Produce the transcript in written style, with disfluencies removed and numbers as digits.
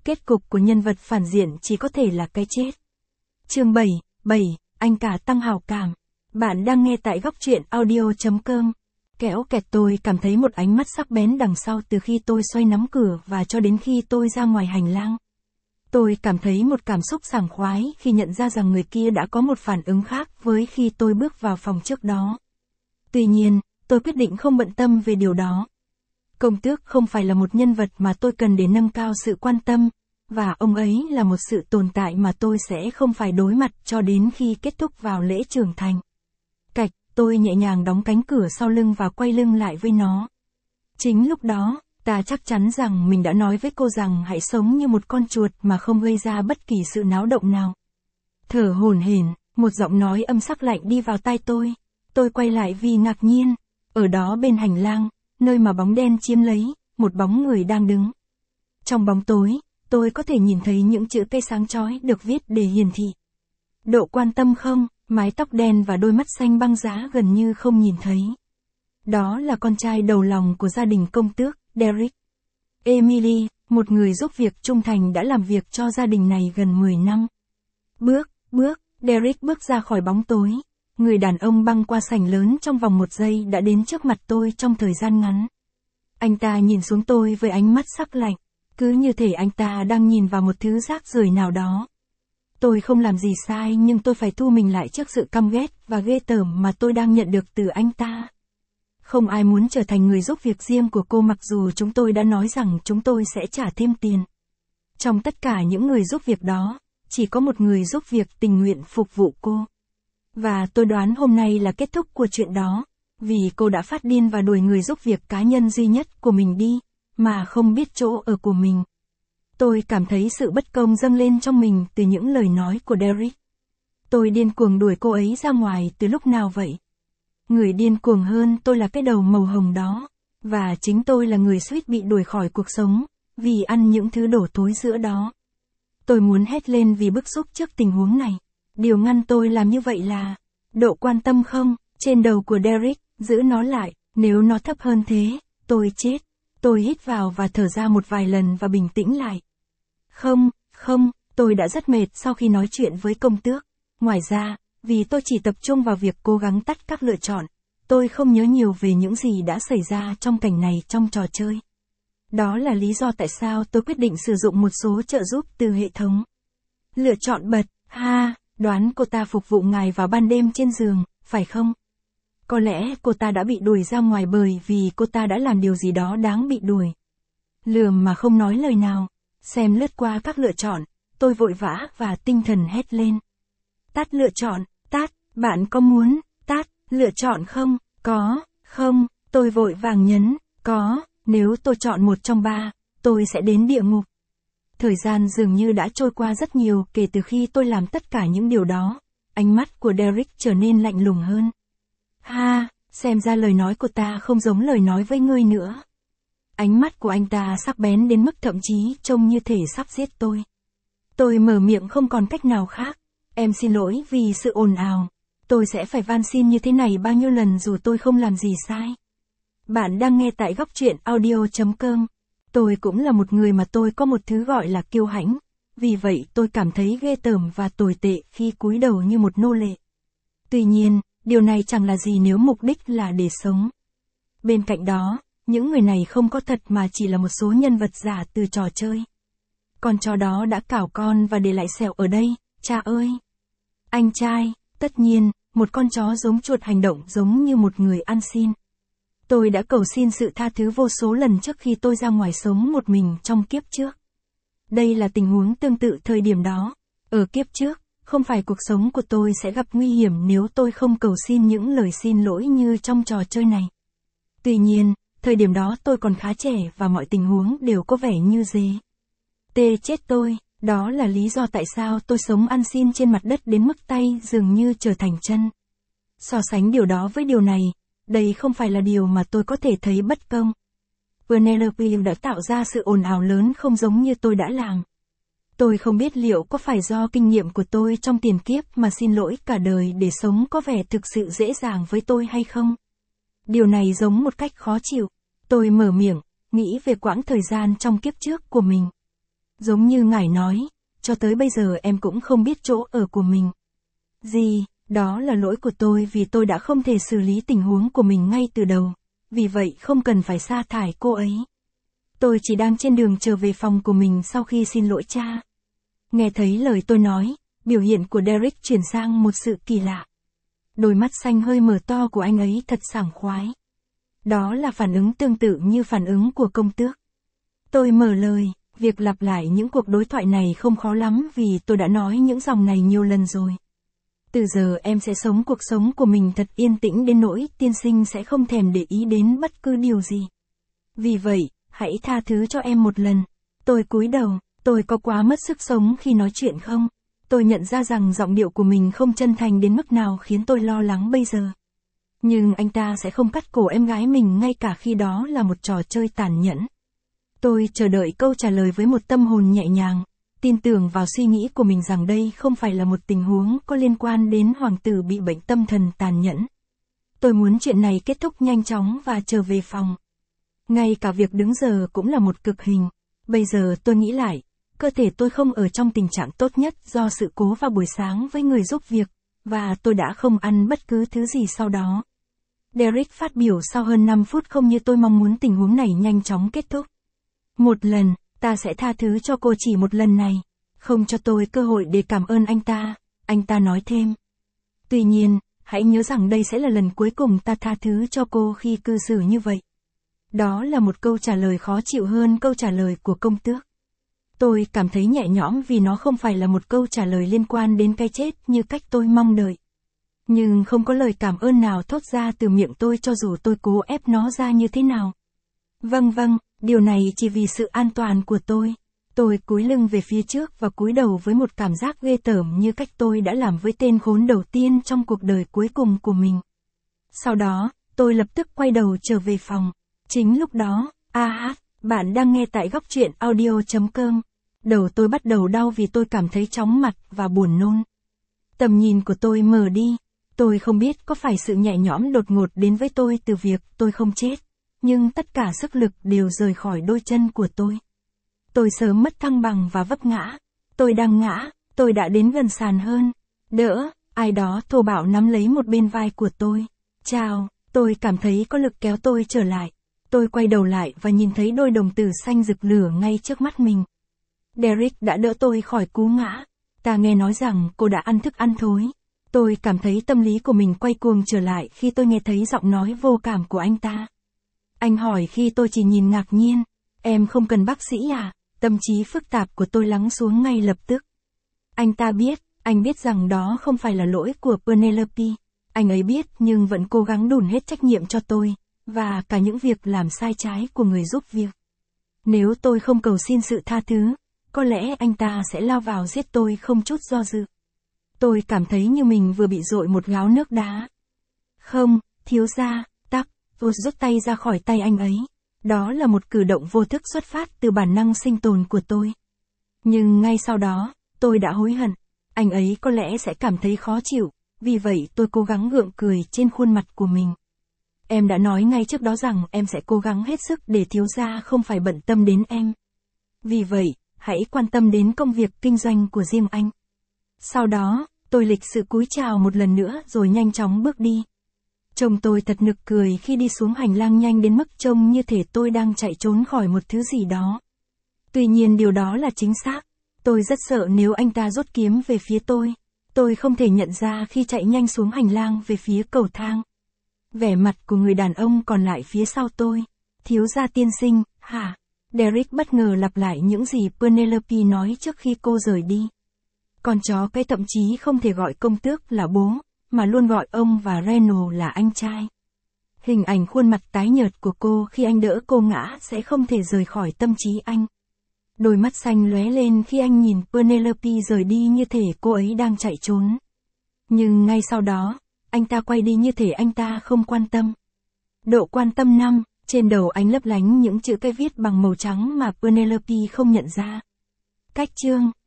Kết cục của nhân vật phản diện chỉ có thể là cái chết. Chương 7, anh cả tăng hào cảm. Bạn đang nghe tại góc truyện audio.com. Kéo kẹt, tôi cảm thấy một ánh mắt sắc bén đằng sau từ khi tôi xoay nắm cửa và cho đến khi tôi ra ngoài hành lang. Tôi cảm thấy một cảm xúc sảng khoái khi nhận ra rằng người kia đã có một phản ứng khác với khi tôi bước vào phòng trước đó. Tuy nhiên, tôi quyết định không bận tâm về điều đó. Công tước không phải là một nhân vật mà tôi cần để nâng cao sự quan tâm, và ông ấy là một sự tồn tại mà tôi sẽ không phải đối mặt cho đến khi kết thúc vào lễ trưởng thành. Cạch, tôi nhẹ nhàng đóng cánh cửa sau lưng và quay lưng lại với nó. Chính lúc đó, ta chắc chắn rằng mình đã nói với cô rằng hãy sống như một con chuột mà không gây ra bất kỳ sự náo động nào. Thở hổn hển, một giọng nói âm sắc lạnh đi vào tai tôi. Tôi quay lại vì ngạc nhiên. Ở đó bên hành lang, nơi mà bóng đen chiếm lấy, một bóng người đang đứng. Trong bóng tối, tôi có thể nhìn thấy những chữ cây sáng chói được viết để hiển thị. Độ quan tâm không, mái tóc đen và đôi mắt xanh băng giá gần như không nhìn thấy. Đó là con trai đầu lòng của gia đình công tước, Derek. Emily, một người giúp việc trung thành đã làm việc cho gia đình này gần 10 năm. Derek bước ra khỏi bóng tối. Người đàn ông băng qua sảnh lớn trong vòng 1 giây đã đến trước mặt tôi trong thời gian ngắn. Anh ta nhìn xuống tôi với ánh mắt sắc lạnh, cứ như thể anh ta đang nhìn vào một thứ rác rưởi nào đó. Tôi không làm gì sai nhưng tôi phải thu mình lại trước sự căm ghét và ghê tởm mà tôi đang nhận được từ anh ta. Không ai muốn trở thành người giúp việc riêng của cô mặc dù chúng tôi đã nói rằng chúng tôi sẽ trả thêm tiền. Trong tất cả những người giúp việc đó, chỉ có một người giúp việc tình nguyện phục vụ cô. Và tôi đoán hôm nay là kết thúc của chuyện đó, vì cô đã phát điên và đuổi người giúp việc cá nhân duy nhất của mình đi, mà không biết chỗ ở của mình. Tôi cảm thấy sự bất công dâng lên trong mình từ những lời nói của Derek. Tôi điên cuồng đuổi cô ấy ra ngoài từ lúc nào vậy? Người điên cuồng hơn tôi là cái đầu màu hồng đó, và chính tôi là người suýt bị đuổi khỏi cuộc sống, vì ăn những thứ đổ thối giữa đó. Tôi muốn hét lên vì bức xúc trước tình huống này. Điều ngăn tôi làm như vậy là độ quan tâm không, trên đầu của Derek, giữ nó lại, nếu nó thấp hơn thế, tôi chết. Tôi hít vào và thở ra một vài lần và bình tĩnh lại. Không, tôi đã rất mệt sau khi nói chuyện với công tước. Ngoài ra, vì tôi chỉ tập trung vào việc cố gắng tắt các lựa chọn, tôi không nhớ nhiều về những gì đã xảy ra trong cảnh này trong trò chơi. Đó là lý do tại sao tôi quyết định sử dụng một số trợ giúp từ hệ thống. Lựa chọn bật, đoán cô ta phục vụ ngài vào ban đêm trên giường, phải không? Có lẽ cô ta đã bị đuổi ra ngoài bởi vì cô ta đã làm điều gì đó đáng bị đuổi. Lườm mà không nói lời nào, xem lướt qua các lựa chọn, tôi vội vã và tinh thần hét lên. Tắt lựa chọn, tắt, bạn có muốn, tắt, lựa chọn không? Không, tôi vội vàng nhấn, có, nếu tôi chọn một trong 3, tôi sẽ đến địa ngục. Thời gian dường như đã trôi qua rất nhiều kể từ khi tôi làm tất cả những điều đó. Ánh mắt của Derek trở nên lạnh lùng hơn. Xem ra lời nói của ta không giống lời nói với ngươi nữa. Ánh mắt của anh ta sắc bén đến mức thậm chí trông như thể sắp giết tôi. Tôi mở miệng không còn cách nào khác. Em xin lỗi vì sự ồn ào. Tôi sẽ phải van xin như thế này bao nhiêu lần dù tôi không làm gì sai. Bạn đang nghe tại góc truyện audio.com. Tôi cũng là một người mà tôi có một thứ gọi là kiêu hãnh. Vì vậy tôi cảm thấy ghê tởm và tồi tệ khi cúi đầu như một nô lệ. Tuy nhiên, điều này chẳng là gì nếu mục đích là để sống. Bên cạnh đó, những người này không có thật mà chỉ là một số nhân vật giả từ trò chơi. Con chó đó đã cào con và để lại sẹo ở đây, cha ơi! Anh trai, tất nhiên, một con chó giống chuột hành động giống như một người ăn xin. Tôi đã cầu xin sự tha thứ vô số lần trước khi tôi ra ngoài sống một mình trong kiếp trước. Đây là tình huống tương tự thời điểm đó. Ở kiếp trước, không phải cuộc sống của tôi sẽ gặp nguy hiểm nếu tôi không cầu xin những lời xin lỗi như trong trò chơi này. Tuy nhiên, thời điểm đó tôi còn khá trẻ và mọi tình huống đều có vẻ như dế. Tê chết tôi, đó là lý do tại sao tôi sống ăn xin trên mặt đất đến mức tay dường như trở thành chân. So sánh điều đó với điều này, đây không phải là điều mà tôi có thể thấy bất công. Penelope đã tạo ra sự ồn ào lớn không giống như tôi đã làm. Tôi không biết liệu có phải do kinh nghiệm của tôi trong tiền kiếp mà xin lỗi cả đời để sống có vẻ thực sự dễ dàng với tôi hay không. Điều này giống một cách khó chịu. Tôi mở miệng, nghĩ về quãng thời gian trong kiếp trước của mình. Giống như ngài nói, cho tới bây giờ em cũng không biết chỗ ở của mình. Gì, đó là lỗi của tôi vì tôi đã không thể xử lý tình huống của mình ngay từ đầu. Vì vậy không cần phải sa thải cô ấy. Tôi chỉ đang trên đường trở về phòng của mình sau khi xin lỗi cha. Nghe thấy lời tôi nói, biểu hiện của Derek chuyển sang một sự kỳ lạ. Đôi mắt xanh hơi mở to của anh ấy thật sảng khoái. Đó là phản ứng tương tự như phản ứng của công tước. Tôi mở lời, việc lặp lại những cuộc đối thoại này không khó lắm vì tôi đã nói những dòng này nhiều lần rồi. Từ giờ em sẽ sống cuộc sống của mình thật yên tĩnh đến nỗi tiên sinh sẽ không thèm để ý đến bất cứ điều gì. Vì vậy, hãy tha thứ cho em một lần. Tôi cúi đầu, tôi có quá mất sức sống khi nói chuyện không? Tôi nhận ra rằng giọng điệu của mình không chân thành đến mức nào khiến tôi lo lắng bây giờ. Nhưng anh ta sẽ không cắt cổ em gái mình ngay cả khi đó là một trò chơi tàn nhẫn. Tôi chờ đợi câu trả lời với một tâm hồn nhẹ nhàng, tin tưởng vào suy nghĩ của mình rằng đây không phải là một tình huống có liên quan đến hoàng tử bị bệnh tâm thần tàn nhẫn. Tôi muốn chuyện này kết thúc nhanh chóng và trở về phòng. Ngay cả việc đứng giờ cũng là một cực hình. Bây giờ tôi nghĩ lại, cơ thể tôi không ở trong tình trạng tốt nhất do sự cố vào buổi sáng với người giúp việc, và tôi đã không ăn bất cứ thứ gì sau đó. Derek phát biểu sau hơn 5 phút không như tôi mong muốn tình huống này nhanh chóng kết thúc. Một lần, ta sẽ tha thứ cho cô chỉ một lần này, không cho tôi cơ hội để cảm ơn anh ta nói thêm. Tuy nhiên, hãy nhớ rằng đây sẽ là lần cuối cùng ta tha thứ cho cô khi cư xử như vậy. Đó là một câu trả lời khó chịu hơn câu trả lời của công tước. Tôi cảm thấy nhẹ nhõm vì nó không phải là một câu trả lời liên quan đến cái chết như cách tôi mong đợi. Nhưng không có lời cảm ơn nào thốt ra từ miệng tôi cho dù tôi cố ép nó ra như thế nào. Vâng, điều này chỉ vì sự an toàn của tôi. Tôi cúi lưng về phía trước và cúi đầu với một cảm giác ghê tởm như cách tôi đã làm với tên khốn đầu tiên trong cuộc đời cuối cùng của mình. Sau đó, tôi lập tức quay đầu trở về phòng. Chính lúc đó, bạn đang nghe tại góc truyện audio.com. Đầu tôi bắt đầu đau vì tôi cảm thấy chóng mặt và buồn nôn. Tầm nhìn của tôi mờ đi. Tôi không biết có phải sự nhẹ nhõm đột ngột đến với tôi từ việc tôi không chết. Nhưng tất cả sức lực đều rời khỏi đôi chân của tôi. Tôi sớm mất thăng bằng và vấp ngã. Tôi đang ngã, tôi đã đến gần sàn hơn. Đỡ, ai đó thô bạo nắm lấy một bên vai của tôi. Chào, tôi cảm thấy có lực kéo tôi trở lại. Tôi quay đầu lại và nhìn thấy đôi đồng tử xanh rực lửa ngay trước mắt mình. Derek đã đỡ tôi khỏi cú ngã. Ta nghe nói rằng cô đã ăn thức ăn thối. Tôi cảm thấy tâm lý của mình quay cuồng trở lại khi tôi nghe thấy giọng nói vô cảm của anh ta. Anh hỏi khi tôi chỉ nhìn ngạc nhiên. Em không cần bác sĩ à? Tâm trí phức tạp của tôi lắng xuống ngay lập tức. Anh biết rằng đó không phải là lỗi của Penelope. Anh ấy biết nhưng vẫn cố gắng đùn hết trách nhiệm cho tôi, và cả những việc làm sai trái của người giúp việc. Nếu tôi không cầu xin sự tha thứ, có lẽ anh ta sẽ lao vào giết tôi không chút do dự. Tôi cảm thấy như mình vừa bị dội một gáo nước đá. Không, thiếu gia, tôi rút tay ra khỏi tay anh ấy. Đó là một cử động vô thức xuất phát từ bản năng sinh tồn của tôi. Nhưng ngay sau đó, tôi đã hối hận. Anh ấy có lẽ sẽ cảm thấy khó chịu, vì vậy tôi cố gắng gượng cười trên khuôn mặt của mình. Em đã nói ngay trước đó rằng em sẽ cố gắng hết sức để thiếu gia không phải bận tâm đến em. Vì vậy, hãy quan tâm đến công việc kinh doanh của riêng anh. Sau đó, tôi lịch sự cúi chào một lần nữa rồi nhanh chóng bước đi. Trông tôi thật nực cười khi đi xuống hành lang nhanh đến mức trông như thể tôi đang chạy trốn khỏi một thứ gì đó. Tuy nhiên điều đó là chính xác. Tôi rất sợ nếu anh ta rút kiếm về phía tôi. Tôi không thể nhận ra khi chạy nhanh xuống hành lang về phía cầu thang. Vẻ mặt của người đàn ông còn lại phía sau tôi. Thiếu gia tiên sinh, hả? Derek bất ngờ lặp lại những gì Penelope nói trước khi cô rời đi. Con chó cái thậm chí không thể gọi công tước là bố, mà luôn gọi ông và Reno là anh trai. Hình ảnh khuôn mặt tái nhợt của cô khi anh đỡ cô ngã sẽ không thể rời khỏi tâm trí anh. Đôi mắt xanh lóe lên khi anh nhìn Penelope rời đi như thể cô ấy đang chạy trốn. Nhưng ngay sau đó, anh ta quay đi như thể anh ta không quan tâm. Độ quan tâm 5, trên đầu anh lấp lánh những chữ cái viết bằng màu trắng mà Penelope không nhận ra. Cách chương